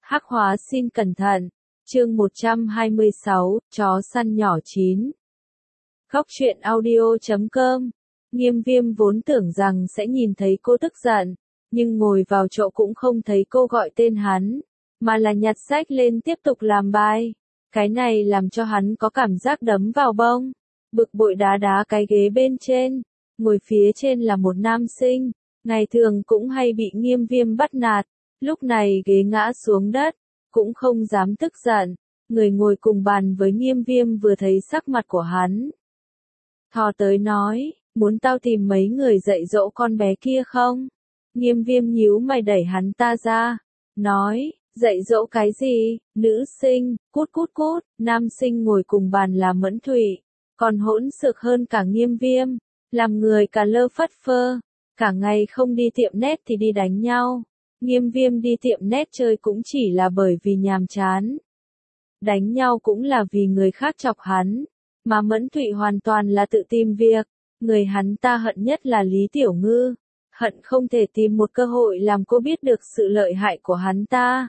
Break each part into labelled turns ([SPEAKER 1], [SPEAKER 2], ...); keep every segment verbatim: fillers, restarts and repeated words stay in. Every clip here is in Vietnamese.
[SPEAKER 1] Hắc hóa xin cẩn thận. Chương một trăm hai mươi sáu, chó săn nhỏ chín. Góc truyện audio chấm com. Nghiêm Viêm vốn tưởng rằng sẽ nhìn thấy cô tức giận, nhưng ngồi vào chỗ cũng không thấy cô gọi tên hắn, mà là nhặt sách lên tiếp tục làm bài. Cái này làm cho hắn có cảm giác đấm vào bông, bực bội đá đá cái ghế bên trên. Ngồi phía trên là một nam sinh, ngày thường cũng hay bị Nghiêm Viêm bắt nạt, lúc này ghế ngã xuống đất, cũng không dám tức giận. Người ngồi cùng bàn với Nghiêm Viêm vừa thấy sắc mặt của hắn, thò tới nói, muốn tao tìm mấy người dạy dỗ con bé kia không? Nghiêm Viêm nhíu mày đẩy hắn ta ra, nói, dạy dỗ cái gì? Nữ sinh, cút cút cút. Nam sinh ngồi cùng bàn là Mẫn Thụy, còn hỗn xược hơn cả Nghiêm Viêm, làm người cả lơ phất phơ, cả ngày không đi tiệm net thì đi đánh nhau. Nghiêm Viêm đi tiệm net chơi cũng chỉ là bởi vì nhàm chán, đánh nhau cũng là vì người khác chọc hắn, mà Mẫn Thụy hoàn toàn là tự tìm việc. Người hắn ta hận nhất là Lý Tiểu Ngư, hận không thể tìm một cơ hội làm cô biết được sự lợi hại của hắn ta.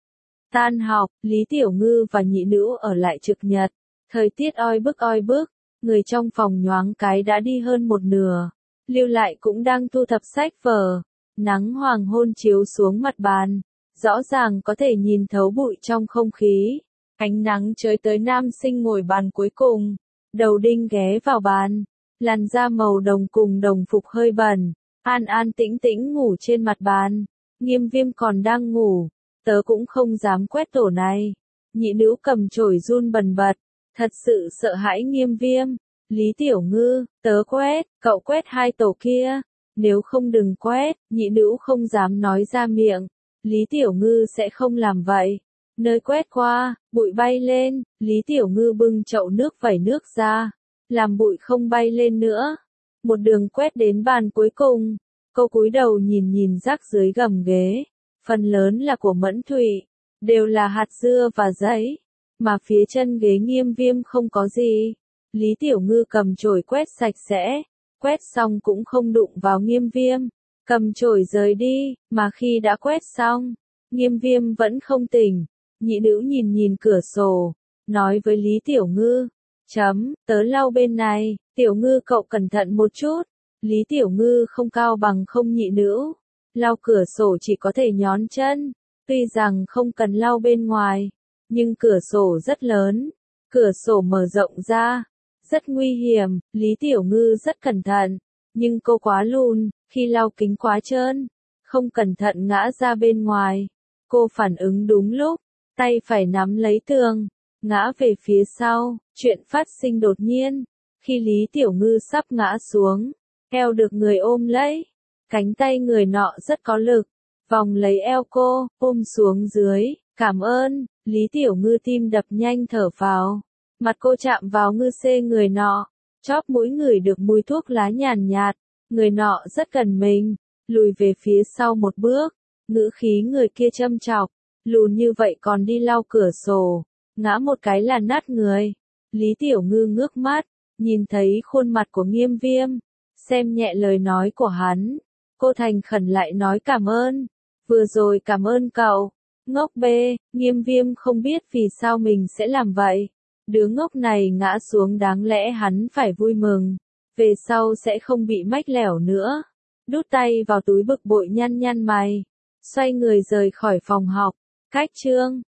[SPEAKER 1] Tan học, Lý Tiểu Ngư và nhị nữ ở lại trực nhật, thời tiết oi bức oi bức, người trong phòng nhoáng cái đã đi hơn một nửa, lưu lại cũng đang thu thập sách vở. Nắng hoàng hôn chiếu xuống mặt bàn, rõ ràng có thể nhìn thấu bụi trong không khí. Ánh nắng chới tới nam sinh ngồi bàn cuối cùng, đầu đinh ghé vào bàn, làn da màu đồng cùng đồng phục hơi bẩn, an an tĩnh tĩnh ngủ trên mặt bàn. Nghiêm Viêm còn đang ngủ, tớ cũng không dám quét tổ này. Nhị nữ cầm chổi run bần bật, thật sự sợ hãi Nghiêm Viêm. Lý Tiểu Ngư, tớ quét, cậu quét hai tổ kia. Nếu không đừng quét. Nhị nữ không dám nói ra miệng, Lý Tiểu Ngư sẽ không làm vậy. Nơi quét qua, bụi bay lên, Lý Tiểu Ngư bưng chậu nước vẩy nước ra, làm bụi không bay lên nữa. Một đường quét đến bàn cuối cùng, cô cúi đầu nhìn nhìn rác dưới gầm ghế, phần lớn là của Mẫn Thụy, đều là hạt dưa và giấy, mà phía chân ghế Nghiêm Viêm không có gì. Lý Tiểu Ngư cầm chổi quét sạch sẽ, quét xong cũng không đụng vào Nghiêm Viêm, cầm chổi rời đi, mà khi đã quét xong, Nghiêm Viêm vẫn không tỉnh. Nhị nữ nhìn nhìn cửa sổ, nói với Lý Tiểu Ngư, chấm, tớ lau bên này, Tiểu Ngư cậu cẩn thận một chút. Lý Tiểu Ngư không cao bằng không nhị nữ, lau cửa sổ chỉ có thể nhón chân, tuy rằng không cần lau bên ngoài, nhưng cửa sổ rất lớn, cửa sổ mở rộng ra, rất nguy hiểm. Lý Tiểu Ngư rất cẩn thận, nhưng cô quá lùn, khi lau kính quá trơn, không cẩn thận ngã ra bên ngoài. Cô phản ứng đúng lúc, tay phải nắm lấy tường, ngã về phía sau. Chuyện phát sinh đột nhiên, khi Lý Tiểu Ngư sắp ngã xuống, eo được người ôm lấy, cánh tay người nọ rất có lực, vòng lấy eo cô, ôm xuống dưới. Cảm ơn. Lý Tiểu Ngư tim đập nhanh thở phào, mặt cô chạm vào ngư xê người nọ, chóp mũi ngửi được mùi thuốc lá nhàn nhạt, người nọ rất gần mình, lùi về phía sau một bước, ngữ khí người kia châm chọc, lùn như vậy còn đi lau cửa sổ, ngã một cái là nát người. Lý Tiểu Ngư ngước mắt, nhìn thấy khuôn mặt của Nghiêm Viêm, xem nhẹ lời nói của hắn, cô thành khẩn lại nói cảm ơn, vừa rồi cảm ơn cậu. Ngốc bê. Nghiêm Viêm không biết vì sao mình sẽ làm vậy, đứa ngốc này ngã xuống đáng lẽ hắn phải vui mừng, về sau sẽ không bị mách lẻo nữa. Đút tay vào túi bực bội nhăn nhăn mày, xoay người rời khỏi phòng học. Cách chương